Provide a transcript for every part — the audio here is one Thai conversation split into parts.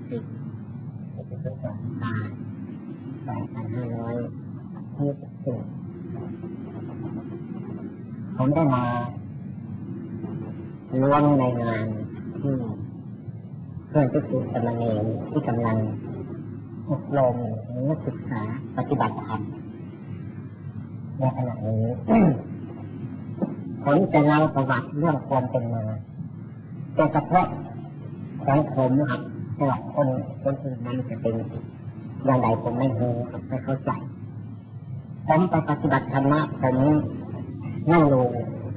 10พฤศจิกายน 2524ผมได้มาร่วมในงานที่เพื่อนที่คือสามเณรที่กำลังอบรมหรือศึกษาปฏิบัติธรรมในขณะนี้ ผมจะเล่าประวัติเรื่องความเป็นมาแต่เฉพาะของผมนะครับสำหรับคนอื่นนั้นจะเป็นอย่างไรผมไม่รู้ไม่เข้าใจผมไปปฏิบัติธรรมะผมไม่รู้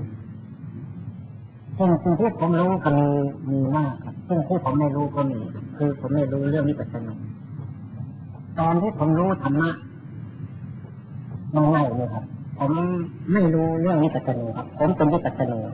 สิ่งที่ผมรู้ก็มีมากครับสิ่งที่ผมไม่รู้ก็มีคือผมไม่รู้เรื่องวิปัสสนาตอนที่ผมรู้ธรรมะง่ายๆเลยครับผมไม่รู้เรื่องวิปัสสนาครับผมเป็นวิปัสสนา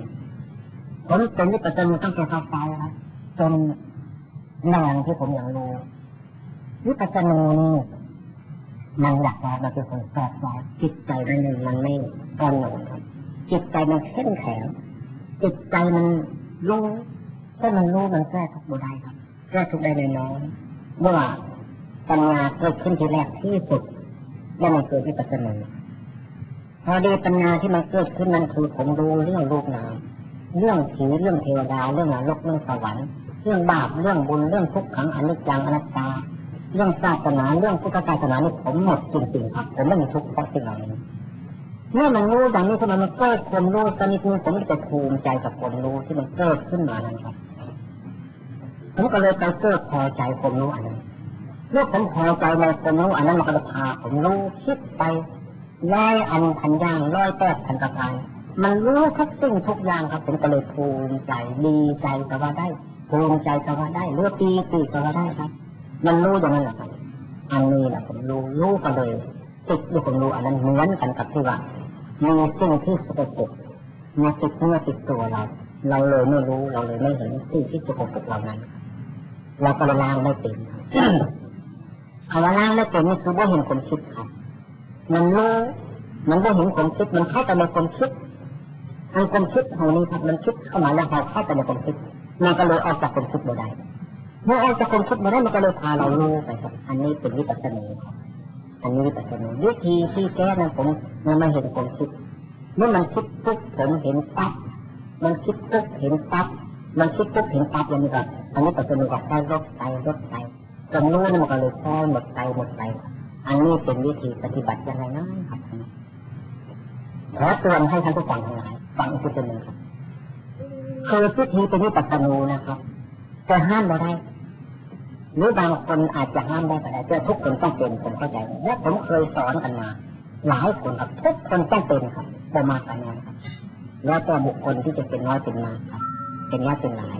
ตั้งแต่เข้าไปครับจนนานที่ผมยังรู้วิปัสสนานี่มันหลักการมันเป็นคนแปลกประหลาดจิตใจมันไม่อ่อนหน่อยครับจิตใจมันเข้มแข็งจิตใจมันรู้ถ้ามันรู้มันแก้ทุกข์ได้ครับแก้ทุกข์ได้น้อยเมื่อปัญญาเกิดขึ้นทีแรกที่สุดแล้วมันเกิดวิปัสสนาพอดีปัญญาที่มันเกิดขึ้นนั้นคือผมรู้เรื่องรูปนามเรื่องผีเรื่องเทวดาเรื่องนรกเรื่องสวรรค์เรื่องบาปเรื่องบุญเรื่องทุกขังอนิจจังอนัตตาเรื่องศาสนาเรื่องพุทธศาสนานี่ผมหมดจริงๆครับผมไม่มีทุกข์เพราะสิ่งเหล่านี้เมื่อมันรู้อย่างนี้ขึ้นมามันเกิดความรู้สักนิดนึงผมจะภูมิใจกับความรู้ที่มันเกิดขึ้นมานั้นครับผมก็เลยไปเกิดพอใจความรู้อันนั้นเมื่อผมพอใจในความรู้อันนั้นมันก็เลยพาผมรู้คิดไปร้อยอันพันอย่าง108,000ประการมันรู้ทุกสิ่งทุกอย่างครับผมก็เลยภูมิใจดีใจก็ว่าได้ภูมิใจก็ว่าได้เลือกปีติก็ว่าได้ครับมันรู้อย่างนั้นแหละครับอันนี้แหละผมรู้ก็เลยติดด้วยผมรู้อันนั้นเหมือนกันกับที่ว่ามีสิ่งที่สกปรกมาติดเนื้อติดตัวเราเลยไม่รู้เราเลยไม่เห็นสิ่งที่สกปรกเหล่านั้นเราก็ล้างไม่เป็นคำว่าล้างไม่เป็นนี่คือว่าเห็นคนคิดครับมันรู้มันว่าเห็นคนคิดมันเข้าไปในคนคิดไอ้ความคิดของนี้ครับมันคิดเข้ามาแล้วเราเข้าไปในความคิดมันก็เลยออกจากความคิดไม่ได้เมื่อออกจากความคิดไม่ได้มันก็เลยพาเรารู้ไปครับอันนี้เป็นวิปัสสนาอันนี้วิปัสสนาวิธีที่แก้นั้นผมมันไม่เห็นความคิดเมื่อมันคิดปุ๊บผมเห็นปั๊บมันคิดปุ๊บเห็นปั๊บมันคิดปุ๊บเห็นปั๊บอย่างนี้ครับอันนี้วิปัสสนากับได้ลดไปจนรู้นี่มันก็เลยค่อยหมดไปอันนี้เป็นวิธีปฏิบัติอย่างไรนะครับขอเตือนให้ท่านผู้ฟังทั้งหลายฟังอีกทีหนึ่งครับคือวิธีเป็นวิปัสสนานะครับจะห้ามเราได้หรือบางคนอาจจะห้ามได้แต่แต่ทุกคนต้องเป็นผมเข้าใจและผมเคยสอนกันมาหลายคนครับทุกคนต้องเป็นครับประมาณนั้นครับแล้วก็บุคคลที่จะเป็นน้อยเป็นมากครับเป็นน้อยเป็นหลาย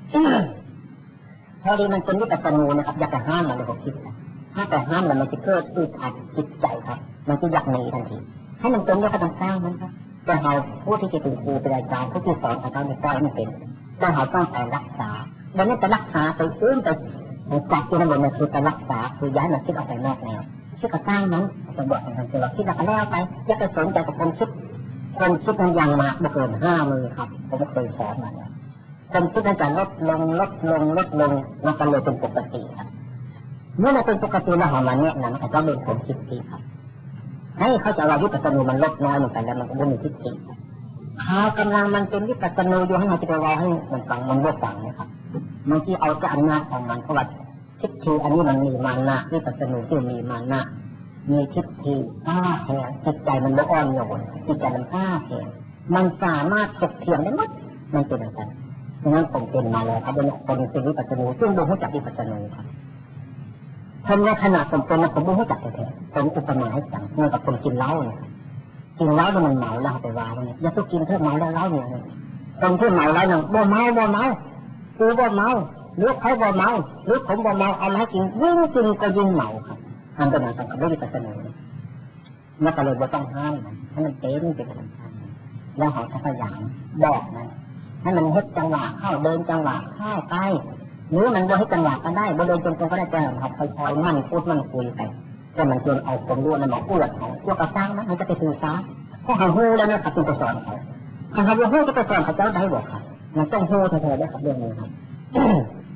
พอดีมันเป็นวิปัสสนานะครับอยากจะห้ามมันเลยผมคิดถ้าแต่ห้ามมันจะเกิดอึดอัดจิตใจครับมันจะอยากหนีทันทีให้มันเป็นเรื่องกระตั้งสร้างมันครับแต่เราผู้ที่จะเป็นครูเป็นอาจารย์ผู้ที่สอนอาจารย์ในใจมันเป็นแต่เราต้องไปรักษาดังนั้นจะรักษาไปไปจับตัวนั้นมันคือการรักษาคือย้ายมันคิดออกไปนอกแนวคิดกระตั้งนั้นจะบอกให้ทันทีเราคิดแล้วก็แล้วไปจะไปสนใจกับคนคิดมันยังมากเกิน5 มือครับผมเคยสอนมาแล้วคนคิดนั้นจะลดลงมันก็เลยเป็นปกติครับเมื่อมันเป็นปกติแล้วของมันเนี่ยนั้นก็เป็นผมคิดดีครับให้เขาจะว่าวิปัสสนามันลดน้อยเหมือนกันแล้วมันก็ไม่มีทิฏฐิข่าวกำลังมันเป็นวิปัสสนาอยู่ให้เราจะไปว่าให้มันฟังมันไม่ฟังนะครับบางทีเอาจะอำนาจของมันเพราะว่าทิฏฐิอันนี้มันมีมานะวิปัสสนาที่มีมานะมีทิฏฐิแห่งจิตใจมันอ่อนโยนจิตใจมันแห่งมันสามารถถกเถียงได้หมดมันเป็นอย่างนั้นดังนั้นผมเป็นมาแล้วครับเป็นคนเป็นวิปัสสนาซึ่งดูให้จับวิปัสสนาครับคนในขณะผมเป็นนะผมไม่ให้จับแท้ๆผมอุปมาให้ฟังเมื่อกับคนกินเหล้าเนี่ยกินเหล้ามันเมาแล้วไปว่าเนี่ยอย่าต้องกินเท่าเมาแล้วเหล้าเนี่ยคนที่เมาแล้วเนี่ยบ่เมาคือบ่เมาหรือเขาบ่เมาหรือผมบ่เมาเอามากินยิ่งกินก็ยิ่งเมาครับอันเป็นอะไรกับวิปัสสนาแล้วก็เลยบ่ต้องห้ามให้มันเป็นธรรมชาติแล้วเขาพยายามบอกนะให้มันเฮ็ดจังหวะเข้าเดินจังหวะเข้าไปหรือมันบ่ให้จังหวะกันได้บ่เดินจนก็ได้แต่เขาค่อยๆมั่นพูดมั่นคุยไปแต่มันจนเอาความรู้มันมาอวดเขาพวกกระซังนะมันจะไปสื่อสารเพราะเขาฮู้แล้วเนี่ยครับจะสอนเขาถ้าเขาฮู้จะไปสอนเขาเจ้าได้บอกครับมันต้องฮู้แท้ๆได้ครับเรื่องนี้ครับ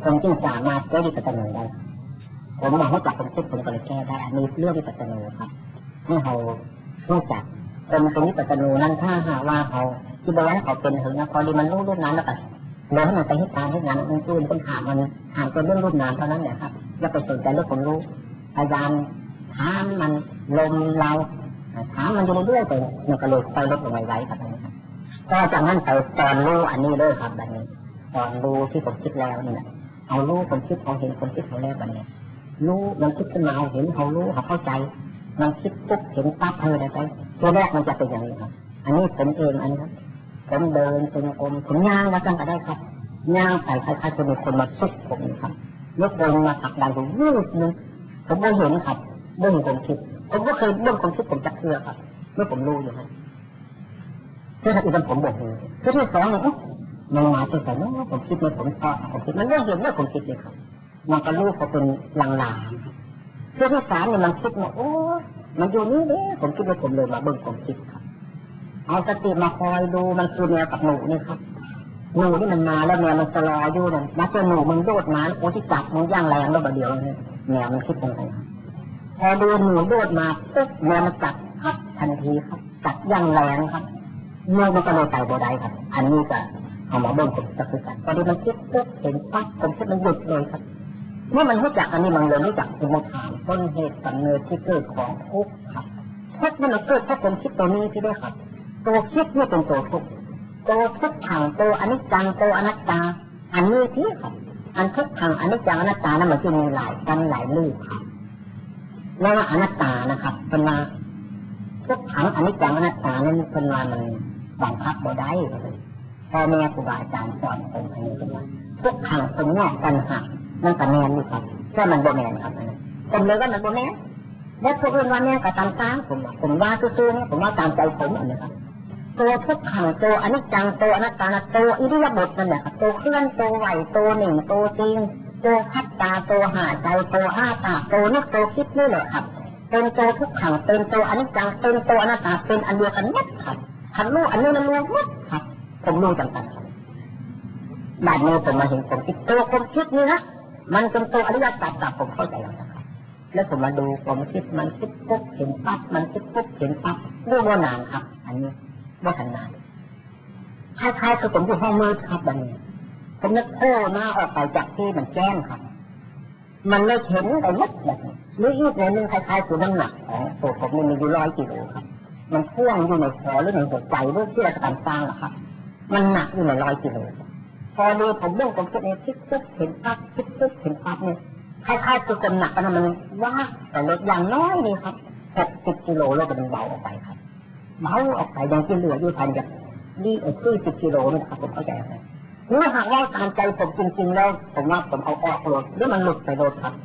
ผมจึงสามารถแก้วิปัสสนาได้ผมมองว่าจากผมคิดผมก็เลยแก้ได้อันนี้เรื่องวิปัสสนาครับให้เขารู้จักคนเป็นวิปัสสนานั้นถ้าหาว่าเขาที่บอกว่าเขาเป็นถึงนะพอดีมันรู้นั้นแล้วก็เลยให้มันไปให้ตามให้งานมันตื้นปัญหามันหาตัวเรื่องรูปนามเท่านั้นแหละครับอย่าไปสนใจเรื่องผมรู้พยายามถามมันลมเราถามมันอยู่เรื่อยๆไปมันก็เลยไปลดลงไว้ครับก็จากนั้นไปตอนรู้อันนี้เลยครับแบบนี้ตอนรู้ที่ผมคิดแล้วนี่แหละเอารู้ผมคิดเขาเห็นผมคิดเขาแล้วแบบนี้รู้มันคิดขึ้นมาเห็นเขารู้เขาเข้าใจมันคิดปุ๊บเห็นปั๊บเธอได้ไปตัวแรกมันจะเป็นอย่างนี้ครับอันนี้ผมเองอันนี้ครับผมเดินเป็นกลมผมย่างแล้วกันก็ได้ครับย่างใส่คล้ายๆจะมีคนมาซุกผมครับยกลงมาตักดันผมวูบนึงผมไม่เห็นครับไม่เห็นผมคิดผมก็เคยเรื่องความคิดผมจักเชื่อครับเมื่อผมรู้อยู่ครับเพื่อที่ผมบอกเลยเพื่อที่สองเนี่ยมันมาที่แต่เมื่อผมคิดเนี่ยผมชอบผมคิดมันเรื่องเห็นเรื่องผมคิดเลยครับมันก็รู้เขาเป็นลางๆเพื่อที่สามเนี่ยมันคิดว่าโอ้มันอยู่นี่เนี่ยผมคิดว่าผมเลยมาเบิ่งผมคิดครับเอาสติมาคอยดูมันคือแนวกับหนูนี่ครับหนูที่มันมาแล้วแนวมันสลอยอยู่นั่นมาเจอหนูมันโดดมาโอ้ที่จับมันย่างแรงแล้วแบบเดียวเนี่ยแนวมันคิดยังไงพอดูหนูโดดมาปุ๊บแนวมันจับครับทันทีครับจับย่างแรงครับหนูมันก็เลยไต่บัวได้ครับอันนี้ก็เอามาเบิ่งผมจะคือกันพอดีมันคิดปุ๊บเห็นปั๊บผมคิดมันหยุดเลยครับเมื่อมันรู้จักอันนี้มันเลยรู้จักสมุทฐานต้นเหตุกำเนิดที่เกิดของทุกข์ครับทุกข์นี่มันเกิดเพราะผมคิดตัวนี้ที่ได้ครับตัวคิดนี่เป็นตัวทุกข์ตัวทุกขังตัวอนิจจังตัวอนัตตาอันนี้ที่ครับอันทุกขังอนิจจังอนัตตานั้นมันจะมีหลายกันหลายรูปครับแล้วอนัตตานะครับเป็นมาทุกขังอนิจจังอนัตตานั้นเป็นมามันบังคับบ่ได้พ่อแม่ครูบาอาจารย์สอนผมอันนี้เป็นว่าทุกขังเป็นแง่กันหักมันก็แน่นอยู่ครับแค่มันโบแมนครับผมเลยว่ามันโบแมนแล้วพวกอื่นว่าแม่ก็ตามตามผมว่าซื่อๆเนี่ยผมว่าตามใจผมอันนี้ครับตัวทุกขังตัวอนิจจังตัวอนัตตาตัวอิริยาบถนั่นแหละครับตัวเคลื่อนตัวไหวตัวหนึ่งตัวจริงตัวพัฒตาตัวหาใจตัวอ้าปากตัวนึกตัวคิดนี่แหละครับเป็นตัวทุกขังเป็นตัวอนิจจังเป็นตัวอนัตตาเป็นอันเดียวกันหมดครับทันรู้อันนี้มันรู้หมดครับผมรู้จังกันแบบนี้ผมมาเห็นผมคิดตัวผมคิดนี่นะมันเป็นตัวอริยสัจผมเข้าใจแล้วครับแล้วผมมาดูผมคิดมันคิดปุ๊บเห็นปั๊บมันคิดปุ๊บเห็นปั๊บเรื่องว่านานครับอันนี้ว่าทันนานคล้ายๆคือผมอยู่ห้องมืดครับแบบนี้ผมนึกโผล่หน้าออกไปจากที่มันแจ้งครับมันไม่เห็นไอ้มัดแบบนี้หรืออีกในหนึ่งคล้ายๆคือน้ำหนักของตัวผมนี่มีอยู่100 กิโลครับมันพ่วงอยู่ในคอหรือในหัวใจหรือที่เราจะสร้างอะครับมันหนักอยู่ใน100 กิโลพอดูผมเรื่องผมคิดเนี่ยคิดปุ๊บเห็นปั๊บคิดปุ๊บเห็นปั๊บเนี่ยคล้ายๆตัวกำหนักกันมันว่าแต่ลดอย่างน้อยนี่ครับ60 กิโลแล้วก็มันเบาออกไปครับเบาออกไปยังที่เหลืออยู่ทันจาก40 กิโลนี่ครับผมเข้าใจครับเมื่อหากว่าตามใจผมจริงๆแล้วผมว่าผมเอาออกรถหรือมันหลุดไปรถครับ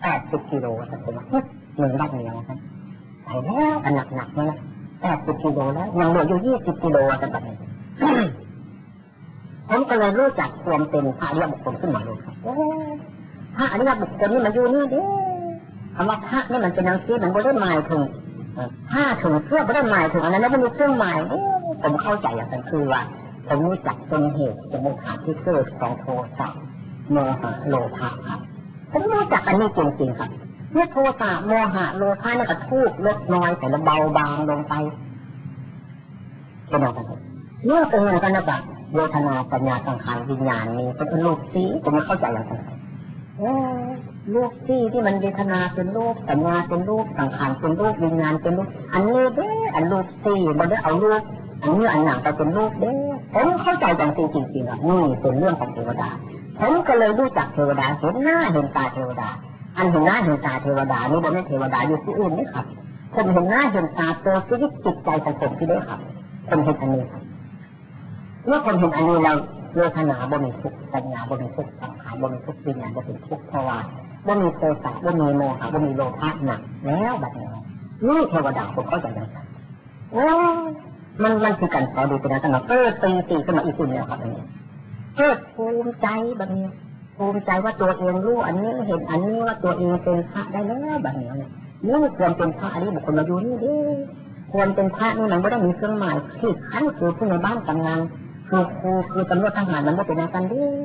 80 กิโลครับผมว่าหนึ่งบ้านเดียวครับไปแล้วอันหนักๆนะ80 กิโลแล้วยังเหลืออยู่20 กิโลแบบนี้ผมก็เลยรู้จักความเป็นพระอริยบุคคลขึ้นมาเลยครับพระอริยบุคคลนี่มันอยู่นี่ดิคำว่าพระนี่มันเป็นอย่างที่มันไม่ได้หมายถึงผ้าถึงเสื้อไม่ได้หมายถึงอันนั้นแล้วมันมีเครื่องหมายผมเข้าใจอย่างนั้นคือว่าผมรู้จักต้นเหตุสมุทฐานที่เกิดของโทสะโมหะโลภะครับผมรู้จักอันนี้จริงๆครับเมื่อโทสะโมหะโลภะนี่ก็ทุกข์ลดน้อยแต่ละเบาบางลงไปเป็นอย่างไรเมื่อเป็นอย่างนั้นนะครับเวทนาสัญญาสังขารวิญญาณนี้เป็นรูปสีผมไม่เข้าใจอย่างนั้นรูปที่มันเวทนาเป็นรูปสัญญาเป็นรูปสังขารเป็นรูปวิญญาณเป็นรูปอันนี้เด้อันรูปสี่มันได้เอารูปอันนี้อันหนังไปเป็นรูปเด้ผมเข้าใจอย่างจริงๆอ่ะนี่เป็นเรื่องของเทวดาผมก็เลยรู้จักเทวดาเห็นหน้าเห็นตาเทวดาอันเห็นหน้าเห็นตาเทวดานี่ไม่ใช่เทวดาอยู่ที่อื่นนี่ครับผมเห็นหน้าเห็นตาตัวชีวิตจิตใจของผมที่ได้ครับผมเห็นอันนี้ครับเมื่อผมเห็นอันนี้เราเวทนาบ่มีทุกข์สัญญาบ่มีทุกข์สังขารบ่มีทุกข์วิญญาณบ่เป็นทุกข์เพราะว่าบ่มีโทสะบ่มีโมหะบ่มีโลภะหนักแล้วแบบนี้นี่เทวดาผมเข้าใจอย่างนั้นมันคือการขอดูเป็นอะไรตีขึ้นมาอีกคนเนี่ยครับนี้ภูมิใจแบบนี้ภูมิใจว่าตัวเองรู้อันนี้เห็นอันนี้ว่าตัวเองเป็นพระได้แล้วแบบนี้นี่ควรเป็นพระอันนี้บุคคลมาอยู่นี่ดิควรเป็นพระนี่มันไม่ได้มีเครื่องหมายที่ขั้นคือผู้ในบ้านกำนันคือครูคือตำรวจทหารมันไม่เป็นอย่างนั้นดิ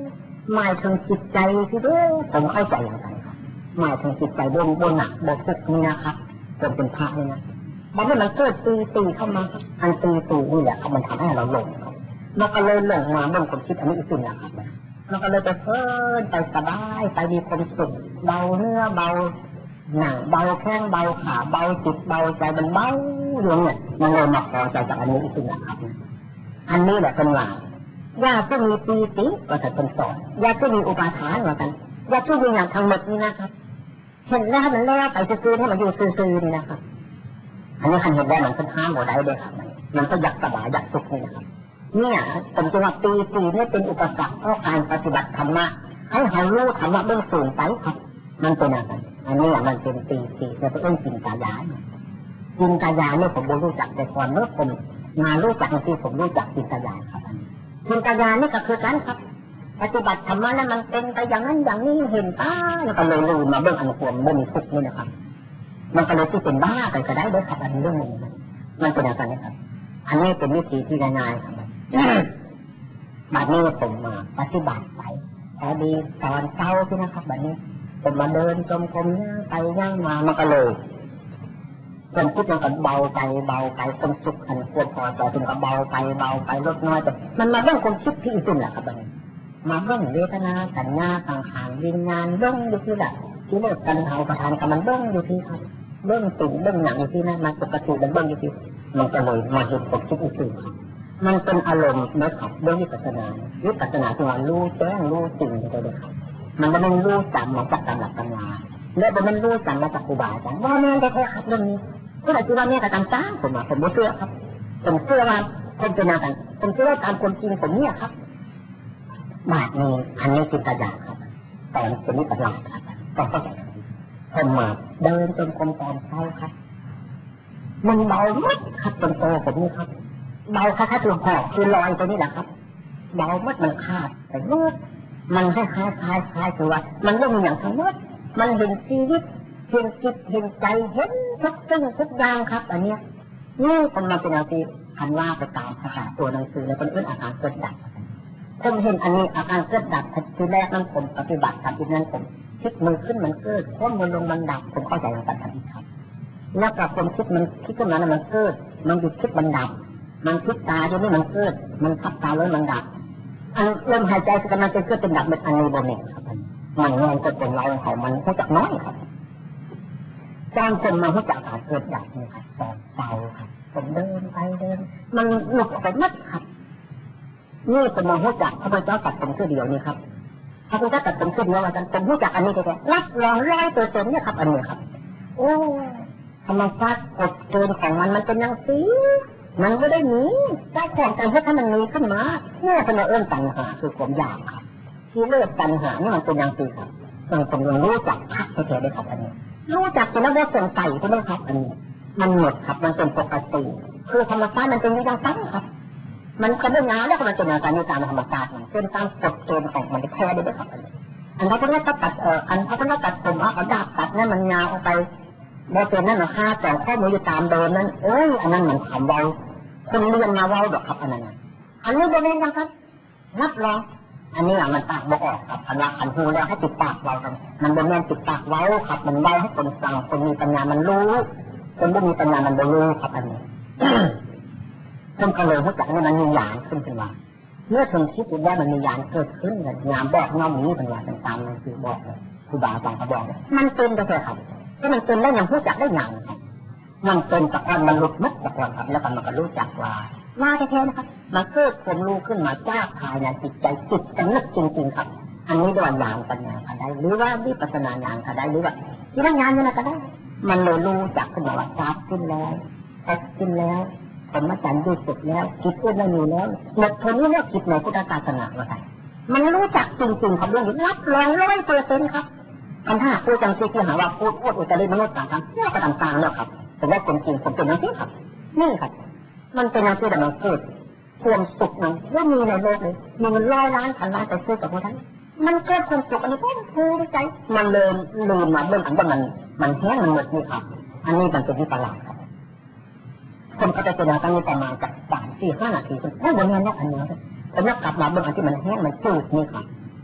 หมายถึงจิตใจที่เด้อผมเข้าใจอย่างไรครับหมายถึงจิตใจบนหนักบนทุกนี่นะครับจนเป็นพระนี่นะมันไม่มันเกิดตีเข้ามาอันตีนี่แหละมันทำให้เราหลงมันก็เลยหลงมาบนคนคิดอันนี้อีกสิ่งนะครับมันก็เลยไปเพลินไปสบายไปมีความสุขเบาเนื้อเบาหนังเบาแข้งเบาขาเบาจิตเบาใจมันเบาเรื่องเนี่ยมันเลยมาพอใจจากอันนี้อีกสิ่งนะครับอันนี้แหละเป็นหลักยาที่มีปีติก็จะเป็นสอนยาที่มีอุปาทานเหมือนกันยาที่มีอย่างทั้งหมดนี่นะครับเห็นแล้วมันแล้วไปซื้อให้มันอยู่ซื้อนี่นะครับอันนี้คันเห็นได้มันเป็นห้ามหัวได้เลยครับมันก็อยากสบายอยากสุขนี่นะครับเนี่ยผมจะว่าปีติเนี่ยเป็นอุปสรรคต่อการปฏิบัติธรรมะให้เขารู้ธรรมะเบื้องสูงไปครับมันเป็นอะไรอันนี้มันเป็นปีติแต่เป็นเรื่องจินตายาจินตายาเนี่ยผมรู้จักแต่ก่อนเมื่อผมมารู้จักที่ผมรู้จักจินตายาครับจินตายานี่ก็คือการครับปฏิบัติธรรมะนั้นมันเป็นไปอย่างนั้นอย่างนี้เห็นตาแล้วก็เลยลืมมาเบื้องอันควรบ่มีทุกข์นี่นะครับมันก็เลยที่เป็นบ้าไปก็ได้ด้วยครับอันเรื่องนี้มันเป็นอะไรนะครับอันนี้เป็นวิธีที่ง่ายๆครับบัดนี้ผมมาปฏิบัติไปแต่ดีตอนเช้าที่นะครับบัดนี้ผมมาเดินจมกรมย่างไปย่างมามันก็เลยความคิดมันก็เบาไปความสุขอันควรพอใจถึงก็เบาไปลดน้อยไปมันมาเรื่องความคิดที่อีกสิ่งแหละครับบัดนี้มาเรื่องเวทนาสัญญาสังขารวิญญาณเรื่องอยู่ที่แหละที่เลิกกันเอาประทานกับมันเรื่องอยู่ที่ครับเรื่องสิ่งเรื่องหนังอยู่ที่นั่นมาปกติมันเรื่องอยู่ที่มันก็เลยมาเห็นความคิดอีกสิ่งมันเป็นอารมณ์นะครับเรื่องวิปัสสนาที่ว่ารู้แจ้งรู้สิ่งไปเลยครับมันไม่รู้จำมาจากตำรับตำราและมันรู้จำมาจากครูบาอาจารย์ว่าแม่แท้ๆครับเรื่องนี้ก็เลยคิดว่าแม่กับตามจ้างผมไม่เชื่อครับผมเชื่อว่าคนเป็นอะไรผมเชื่อว่าตามคนจริงผมเนี่ยครับบาทนี้อันนี้จิตญาณครับตอนเป็นนิพพานครับต้องเข้าใจผมมาเดินจนกรมตอนเช้าครับมันเบามากครับจนโตผมนี่ครับเบาค่ะตัวหอกคือลอยตัวนี้แหละครับเบามากมันขาดแต่เมื่อมันคล้ายคือว่ามันไม่มีอย่างทั้งหมดมันเห็นชีวิตเห็นจิตเห็นใจเห็นทุกสิ่งทุกอย่างครับอันนี้นี่ผมมาเป็นอาชีพคันว่าไปตามภาษาตัวหนังสือแล้วเป็นเรื่องอาการเกิดดับผมเห็นอันนี้อาการเกิดดับทีแรกนั้นผมปฏิบัติครับทีนั้นผมคิดมือขึ้นมันเกิดพ้นมันลงมันดับผมเข้าใจอย่างนั้นครับแล้วกับความคิดมันคิดขึ้นมาแล้วมันเกิดมันหยุดคิดมันดับมันคิดตาจนนี่มันเกิดมันพับตาแล้วมันดับอันลมหายใจกำลังจะเกิดเป็นดับเป็นอันนี้บนเนี่ยครับมันงานจะเป็นเราของมันเขาจักน้อยครับจ้างคนมาเขาจักขาดเกิดดับนี่ครับตอนเบาครับผมเดินไปมันหลุดออกไปมัดครับนี่เป็นมาเขาจักพระพุทธเจ้าตัดผมเสื้อเดียวนี่ครับพระพุทธเจ้าตัดผมเสื้อเดียวอาจารย์ผมเขาจักอันนี้แค่รับรอง100%เนี่ยครับอันนี้ครับโอ้ธรรมชาติกฎเกณฑ์ของมันเป็นอย่างสีมันไม่ได้หนีได้ของกันให้มันหนีขึ้นมาเนี่ยเป็นเรื่องตัณหาคือความอยากครับที่เลิกตัณหานี่มันเป็นอย่างสีครับผมยังรู้จักชัดแท้ๆได้ครับอันนี้รู้จักเป็นแล้วว่าสงสัยใช่ไหมครับอันนี้มันหมดครับมันเป็นปกติคือธรรมชาติมันเป็นอย่างนั้นครับมันก็เรื่องงานแล้วก็มันเป็นอย่างนั้นตามธรรมชาติเป็นตามกฎเกณฑ์ของมันแท้ได้ไหมครับอันนี้อันนั้นก็เรียกตัดอันเขาก็เรียกตัดผมเอาดาบตัดนั่นมันยาวออกไปโมเดลนั่นนะค่าแต่ข้อมืออยู่ตามเดินนั้นอันนั้นเหมือนคำเบาคนเรียนมาเว้าดอกครับอันนั้นอันนี้โดนเองนะครับรับรองอันนี้มันปากบอกออกครับอันละอันหูแล้วให้ติดปากเราครับมันโดนแม่ติดปากเว้าครับมันเว้าให้คนฟังคนมีปัญญามันรู้คนไม่มีปัญญามันไม่รู้ครับอันนี้คนก็เลยเข้าใจว่ามันมีหยางขึ้นเป็นว่าเมื่อคนคิดว่ามันมีหยางเกิดขึ้นเนี่ยงามบอกน้อมนี้เป็นว่าตามๆคือบอกเลยครูบาอาจารย์เขาบอกมันเป็นก็เลยครับถ้ามันเป็นได้ยังพูดจักได้ยังครับมันเป็นตะกอนมันหลุดมัดตะกอนครับแล้วมันก็รู้จักว่าแท้ๆนะครับมันเกิดความรู้ขึ้นมาจากภายในจิตใจจิตสำนึกจริงๆครับอันนี้โดนญาณปัญญาก็ได้หรือว่าวิปัสสนาญาณก็ได้หรือว่าที่ว่าญาณนี่ก็ได้มันเลยรู้จักขึ้นมาว่าทราบขึ้นแล้วแท้ขึ้นแล้วสมจันทร์ด้วยสุดแล้วจิตอื่นไม่มีแล้วหมดทนนี้แล้วจิตในพุทธศาสนาว่าไงมันรู้จักจริงๆครับเรื่องนี้รับรอง100%ครับอันถ้าพูดจังซี่คือหาว่าพูดอุตริมนุษย์ต่างๆเนี่ยก็ต่างๆแล้วครับแต่ว่าจริงๆผมเป็นอย่างนี้ครับนี่ครับมันเป็นอย่างที่แต่มันเกิดความสุขมันว่ามีในโลกเลยมีเงิน100 ล้านพันล้านไปซื้อกับพวกนั้นมันเกิดความสุขอันนี้ก็คือใจมันเลยลืมมาเรื่องอันว่ามันแห้งมันหมดนี่ครับอันนี้มันเป็นที่ประหลาดครับคนก็จะเจริญตั้งนี้ประมาณจาก3-4-5 นาทีไม่เหมือนกันนะอันนี้ผมนักกลับมาเรื่องอันที่มันแห้งมันจืดนี่ครับ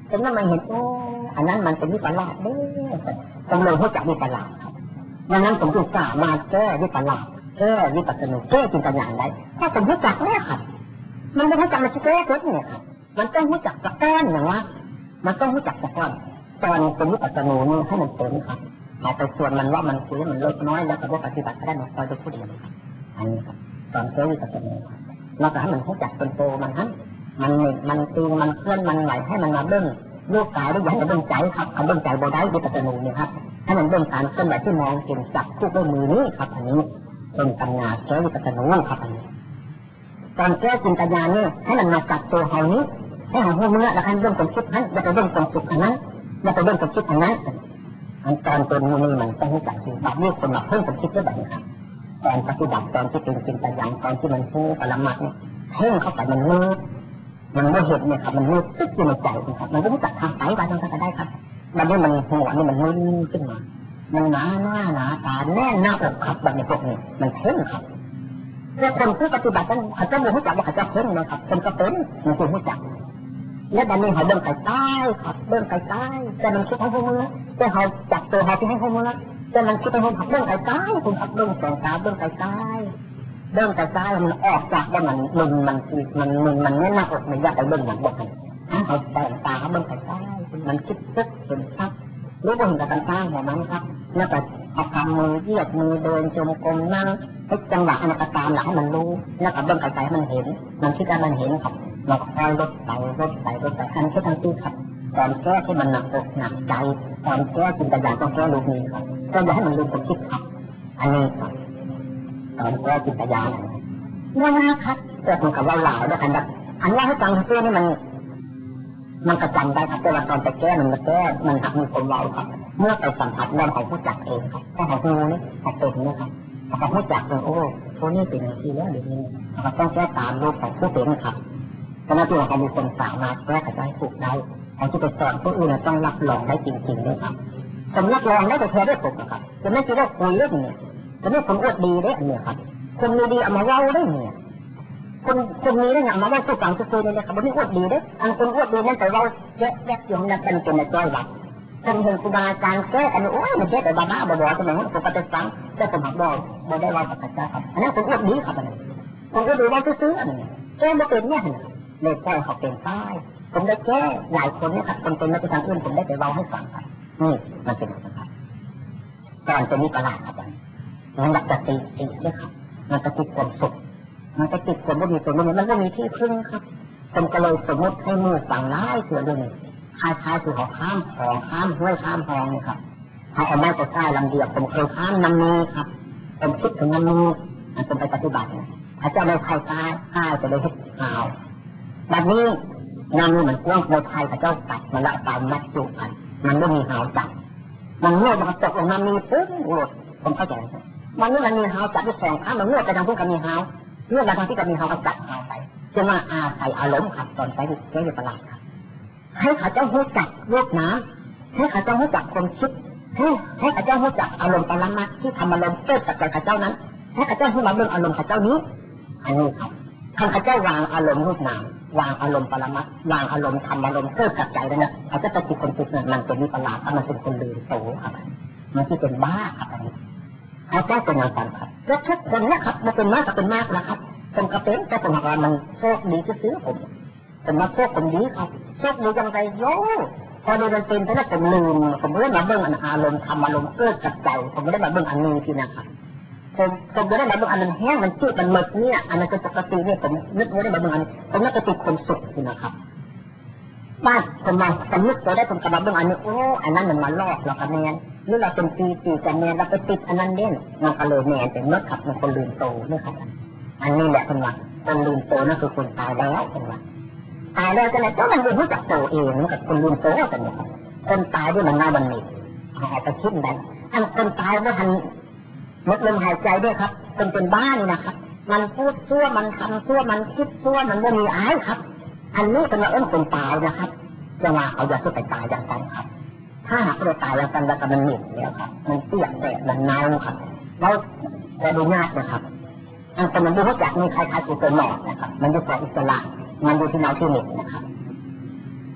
จนนั้นมันเห็นโอ้อันนั้นมันเป็นวิปลาสเด้ต้องเลยรู้จักวิปลาสครับดังนั้นผมจึงสามารถแก้วิปลาสแก้วิปัสสนาแก้จินตญาณได้ถ้าผมรู้จักเนี่ยครับมันไม่รู้จักมันจะแก้เกิดเนี่ยครับมันต้องรู้จักจากก้อนอย่างว่ามันต้องรู้จักจากก้อนตอนเป็นวิปัสสนานี่ให้มันเต็มครับแต่ส่วนมันว่ามันคุยมันเล็กน้อยแล้วแต่ว่าปฏิบัติได้มันคอยจะพูดเองครับอันนี้ครับตอนแก้วิปัสสนาเราก็ให้มันรู้จักเป็นโตมันทั้งมันตีมันเคลื่อนมันไหลให้มันมาเบิ้งลูกกายได้อย่างเบิ้งใจครับเขาเบิ้งใจโบได้วิปัสสนาเนี่ยครับให้มันเบิ้งการเคลื่อนไหวที่มองเห็นจับคู่ด้วยมือนี้ครับอันนี้เป็นปัญญาแก้วิปัสสนาครับอันนี้ตอนแก้จินตญาณนี่ให้มันมาจับตัวเขานี้ให้หัวเมื่อแล้วให้เรื่องความคิดนั้นแล้วก็เรื่องความสุขอันนั้นแล้วก็เรื่องความคิดอันนั้นอันตอนตัวนี้มันต้องรู้จักจริงแบบนี้คนมาเพิ่มความคิดด้วยแบบนี้ครับตอนปฏิบัติตอนที่เป็นจินตญาณตอนที่มันพูดปรมัตถ์เนี่ยเพ่งเข้าไปมันมืดมันไม่เห็นเนี่ยครับมันมืดตึ๊กอยู่ในใจครับมันก็รู้จักทางสายไปทางก็ได้ครับมันนี่มันหัวนี่มันมึนขึ้นมามันหนาหน้าหนาตาแน่นหน้าอกครับแบบในพวกนี้มันเพ่งครับแล้วคนที่ปฏิบัตินั้นเขาจะไม่รู้จักว่าเขาจะเพ่งนะครับคนก็เป็นมันคือรู้จักแล้วดันนี้เขาเดินไก่ใต้ครับเดินไก่ใต้แต่มันคิดให้หัวมือแต่เขาจับตัวเขาที่ให้หัวมือแต่มันคิดให้หัวเดินไก่ใต้คุณครับเดินแสงตาเดินไก่ใต้เดินไก่ใต้มันออกจากว่ามันแน่นหน้าอกมันอยากไปเดินอย่างบอกกันเขาแสงตาเขาเดินไก่ใต้มันคิดตึ๊กเป็นชักรู้ว่าเห็นกับการสร้างของมันครับแล้วแต่เอาคำมือเหยียดมือเดินจมกรมนั่งให้จังหวะอนาคตามหลังให้มันรู้แล้วกับเดินไก่ใต้มันเห็นมันคิดว่ามันเห็นครับเราคอยลดไปอันที่ทั้งที่ครับตอนแก้ที่มันหนักอกหนักใจตอนแก้จินตญาณต้องแก้ลูกนี้ครับก็อย่าให้มันลืมความคิดครับอันนี้ครับตอนแก้จินตญาณนั่นนะครับเกิดมันกับเราเหล่าด้วยกันแบบอันนี้ให้ฟังเพื่อนี่มันกระจำได้ครับแต่ว่าตอนไปแก้มันมาแก้มันหักมือคนเราครับเมื่อไปสัมผัสเรื่องของผู้จักเองครับถ้าของงูนี่ของตัวนี้ครับของผู้จักโอ้ตัวนี้เป็นอะไรที่แล้วเดี๋ยวนี้เราต้องแก้ตามรูปของผู้เป็นครับเพราะนั่นคือเรามีคนสามารถแก้ไขได้ถูกได้ของที่ไปสอนผู้อื่นต้องรับรองได้จริงๆด้วยครับผมรับรองได้แต่แท้ได้ถูกครับจะไม่คิดว่าคุยเรื่องนี้จะไม่ผมอวดดีได้เนี่ยครับคนมีดีเอามาเล่าได้เนี่ยคนนี้ได้เนี่ยมาว่าสู้ฟังสู้เลยนะครับวันนี้อวดดีได้อันคนอวดดีนั่นแต่เราแยกอย่างนั้นเป็นในจ้อยหลักคนเห็นครูบาอาจารย์แก้อันนี้โอ้ยมันแก้แต่บ้าๆบอๆทำไมผมปฏิสังแต่ผมหักบอกได้ว่าปฏิจจาครับอันนั้นคนอวดดีครับอันนี้คนอวดดีว่าซื้ออันนี้แก้มาเป็นเนี่ยเลยแก้เขาเป็นใต้ผมได้แก้หลายคนเนี่ยครับคนเป็นมาจากทางอื่นผมได้ไปเล่าให้ฟังครับนี่มันเป็นอย่างไรตอนเป็นนิพพานครับมันดับจะตีด้วยครับมันจะติดความสุขมันจะติดความว่ามีตัวมันก็มีที่พึ่งครับผมก็เลยสมมติให้มือสั่งร้ายตัวนึงคล้ายๆคือเขาข้ามคลองข้ามห้วยข้ามคลองเนี่ยครับเขาเอาไม้ไปใช้ลำเดียวผมเคยข้ามน้ำนี้ครับผมคิดถึงน้ำนี้ผมไปปฏิบัติพระเจ้าไม่ใครตายตายไปเลยให้หาวแบบนี้น้ำนี้เหมือนกว้างในไทยพระเจ้าตัดมันละตามมัดจุกันมันไม่มีหาวจับมันเมื่อมันตกลงน้ำนี้ปุ๊บหลุดผมเข้าใจมันเมื่อมันมีหาวจับที่แสงข้ามมันเมื่อไปทางพุ่งกับมีหาวเมื่อทางที่กับมีหาวจับหาวไปจะมาอาศัยอารมณ์ขับตอนใช้ประหลาดครับให้ข้าเจ้ารู้จักโลกน้ำให้ข้าเจ้ารู้จักความคิดให้ข้าเจ้ารู้จักอารมณ์ปรมัตถ์ที่ทำอารมณ์เกิดจากใจข้าเจ้านั้นให้ข้าเจ้าให้มาเรื่องอารมณ์ข้าเจ้านี้อันนี้ครับข้าเจ้าวางอารมณ์รูปนามวางอารมณ์ปรมัตถ์วางอารมณ์ทำอารมณ์เกิดจากใจแล้วเนี่ยเขาจะไปติดคนติดเนี่ยมันเป็นวิปลาสมันเป็นคนลืมโตครับมันที่เป็นบ้าครับอันนี้เขาแก้เป็นอย่างไรครับแล้วทุกคนเนี่ยครับมันเป็นมากกับเป็นมากนะครับผมก็เป็นแต่ผมว่ามันโชคดีซื้อผมมาโชคผมดีครับโชคดีจังไรโย่พอโดนเป็นแต่ละผมลืมผมไม่ได้มาเบิ่งอารมณ์ทำอารมณ์เกิดจากใจผมไม่ได้มาเบิ่งอันนี้ทีนะครับผมไม่ได้มาเบิ่งอันนั้นแห้งมันจืดมันหมดเนี่ยอันนั้นคือปกติเนี่ยผมนึกไม่ได้มาเบิ่งอันผมน่าจะติดคนสุขทีนะครับบ้านผมมาสำนึกตัวได้ผมกำลังเบิ่งอันนี้โอ้อันนั้นมันมาลอกเราคะแนนหรือเราเป็นปีกันแนนเราไปติดอันนั้นเด่นมันก็เลยแนนเป็นเมื่อขับมันคนลืมโตเนี่ยครับอันนี้แหละเป็นว่าคนลืมโตนั่นคือคนตายแล้วเป็นว่าตายแล้วจะไหนก็มันรู้จักโตเองกับคนลืมโตกันเนี่ยคนตายด้วยมันน่าบันนี้เอาไปคิดได้อันคนตายว่าทันหมดลมหายใจด้วยครับเป็นบ้านี่นะครับมันพูดซั่วมันทำซั่วมันคิดซั่วมันไม่มีอายครับอันนี้เป็นว่าคนตายนะครับจะว่าเขาจะสู้ไปตายอย่างไรครับถ้าหากเราตายแล้วกันแล้วก็มันหนีแล้วครับมันเปียกแดดมันเน่าครับเราจะดูยากนะครับอันเป็นมันดูเขาจากมีใครๆกูเป็นหมอกนะครับมันอยู่กับอิสระมันอยู่ที่เน่าที่หนีนะครับ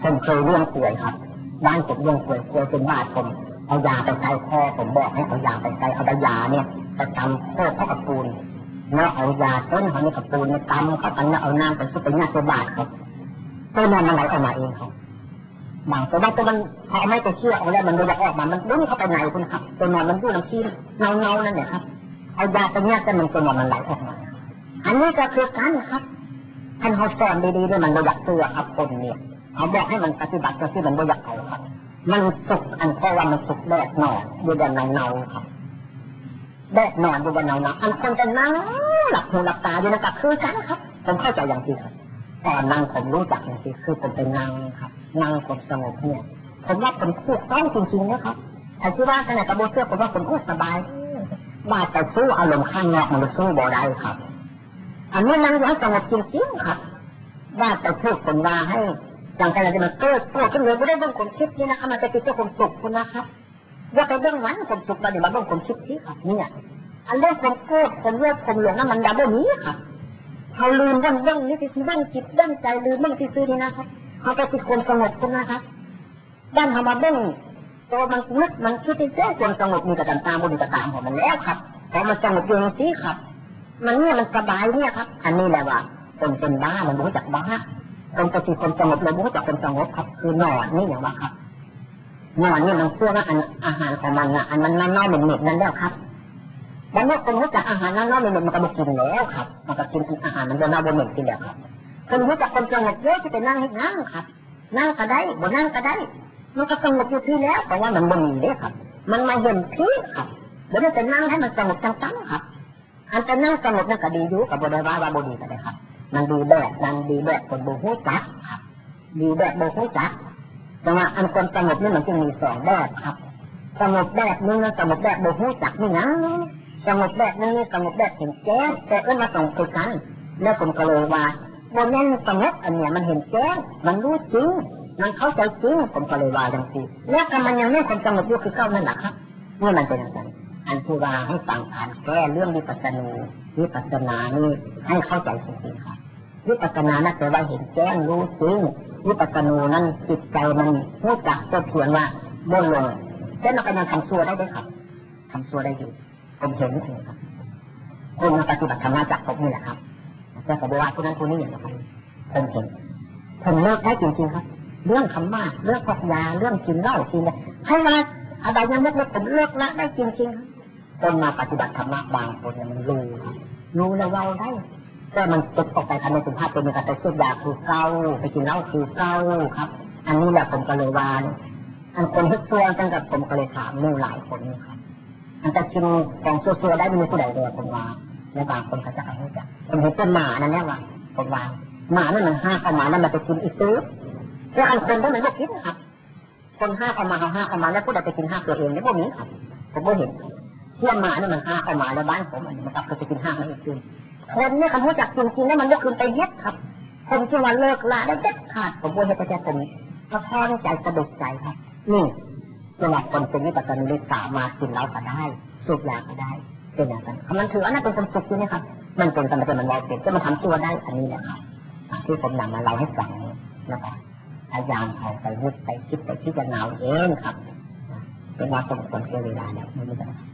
ผมเคยเลี้ยงกล้วยครับบ้านผมเลี้ยงกล้วยเป็นบาทผมเอายาไปใส่พ่อผมบอกให้เอายาไปใส่เอายาเนี่ยไปทำโคตรเข้ากับปูนแล้วเอายาต้นเขาเนี่ยกับปูนเนี่ยตำเข้ากันแล้วเอาน้ำไปซุปไปเนี่ยตัวบาทครับตัวนั้นมันไหลออกมาเองครับบางตัวบางตัวมันพอไม่ไปเชื่อเอาแล้วมันจะออกมามันดึงเข้าไปไหนคุณครับตัวนอนมันดูน้ำขี้เงานั่นแหละครับเอายาตัวเนี้ยแต่มันตัวนอนมันไหลออกมาอันนี้ก็คือการครับท่านเขาสอนดีๆด้วยมันไม่อยากเชื่อครับคนเนี่ยเขาบอกให้มันปฏิบัติก็ที่มันไม่อยากเอาครับมันสุกอันเพราะว่ามันสุกแดดหน่อดูแดดเงาครับแดดหน่อดูแดดเงาอันคนจะนั่งหลับหูหลับตาอยู่นะครับคือกันครับผมเข้าใจอย่างที่ครับตอนนั่งผมรู้จักอย่างที่คือผมเป็นนั่งครับนั่งผมสงบเนี่ยผมว่าผมถูกต้องจริงๆนะครับแต่ที่ว่าขณะกระโดดเสื้อผมว่าผมสบายว่าแต่สู้อารมณ์ข้างนอกมันสู้บ่ได้ครับอันนี้นั่งแล้วสงบจริงๆครับว่าแต่พูดคนว่าให้อย่างไรที่มันเกิดโกรธขึ้นเลยไม่ได้เรื่องความคิดนี่นะครับมันจะติดเจ้าความสุขคุณนะครับว่าไปเรื่องนั้นความสุขเราเนี่ยมาเรื่องความคิดที่ครับเนี่ยอันเรื่องความโกรธความโลภความหลงนั้นมันดับแบบนี้ครับเขาลืมเรื่องนี้ที่เรื่องจิตเรื่องใจลืมเรื่องที่ซื้อนี่นะครับเขาไปติดความสงบคุณนะครับด้านทำมาเรื่องตัวมันนึกมันคิดที่แจ้งความสงบมีแต่ตามบุญแต่ตามของมันแล้วครับพอมันสงบอยู่ตรงนี้ครับมันเนี่ยมันสบายเนี่ยครับอันนี้แหละว่าคนเป็นบ้ามันรู้จักบ้าคนปฏิคนสงบเรารู้จักคนสงบครับคือนอนนี่อย่างว่าครับนอนนี่มันเชื่อว่าอาหารของมันอ่ะอันมันน้อยๆเหม็นๆนั่นแล้วครับแล้วเมื่อคนรู้จักอาหารน้อยๆเหม็นๆมันก็มากินแล้วครับมันก็กินอาหารมันโดนน้าบนเหม็นกินแล้วครับคนรู้จักคนสงบเยอะจะไปนั่งให้นั่งครับนั่งก็ได้บนนั่งก็ได้มันก็สงบอยู่ที่แล้วแต่ว่ามันบ่มีเลยครับมันมาเห็นที่ครับเดี๋ยวจะนั่งให้มันสงบจังๆครับอันจะนั่งสงบนั่นก็ดีอยู่กับบริวารว่าบดีก็ได้ครับมันดีแบบนั้นดีแบบคนโบหูจักครับดีแบบโบหูจักแต่ว่าอันคนสงบนี่มันจึงมีสองแบบครับสงบแบบนึงนะสงบแบบโบหูจักนี่นะสงบแบบนึงสงบแบบเห็นแจ้งแต่เอื้อมาส่งคือกันแล้วผมก็เลยว่าโบแน่นสงบอันเนี้ยมันเห็นแจ้งมันรู้จริงมันเข้าใจจริงผมก็เลยว่าอย่างที่แล้วก็มันยังไม่คนสงบอยู่คือเก้านั่นแหละครับนี่มันเป็นอย่างนั้นอันที่ว่าให้ฟังผ่านแก้เรื่องวิปัสสนานี่ให้เข้าใจจริงๆครับวิปัสสนานั่นแปลว่าเห็นแจ้งรู้จริงวิปัสสนูนั้นจิตใจมันรู้จักตัวเถียงว่าบนลงแต่มันก็ยังทำชั่วได้ด้วยครับทำชั่วได้อยู่ผมเห็นเองครับคนปฏิบัติธรรมจากผมนี่แหละครับจะบอกว่าคนนั้นคนนี้อย่างไรผมเห็นผมเลิกได้จริงๆครับเรื่องคำมากเรื่องพกยาเรื่องกินเหล้ากินให้มาอะไรยังเลิกผมเลิกละได้จริงๆคนมาปฏิบัติธรรมบางคนมันรู้แล้วเราได้แต่มันตกออกไปทำในสุขภาพเป็นการไปสูบยาคือเก้าไปกินเหล้าคือเก้าครับอันนี้แหละผมก็เลยวานอันคนที่ตัวตั้งแต่ผมก็เลยถามมู่หลายคนนี่ครับอันแต่กินของชัวร์ได้ไม่มีผู้ใดเลยผมว่าและบางคนเขาจะเอาให้จับผมเห็นเป็นหมานั่นแหละว่าผมว่าหมานั่นมันห้าเอาหมานั่นมันไปกินอีกตื้อแล้วอันคนได้มันก็คิดนะครับคนห้าเอามาแล้วผู้ใดไปกินห้าตัวเองเนี่ยพวกนี้ครับผมก็เห็นเที่ยหมาเนี่ยมันห้าเอามาแล้วบ้านผมมันกลับไปกินห้ามันอีกทีคนเนี่ยคำพูดจากจริงๆแล้วมันก็คือไปเย็ดครับผมที่ว่าเลิกละได้เด็ดขาดผมว่าจะแต่ผมก็ท้อใจกระดุกใจครับนี่จังหวะคนเป็นวิปัสสนาได้สามารถกินเหล้าก็ได้สูบยาก็ได้เป็นอย่างนั้นมันถือว่านั่นเป็นความสุขที่นี่ครับมันเป็นการเป็นมันเราเป็นจะมาทำตัวได้อันนี้แหละครับที่ผมนำมาเล่าให้ฟังนะครับพยายามเอาไปนึกไปคิดไปพิจารณาเองครับเป็นว่าสมควรเวลาแล้วไม่ได้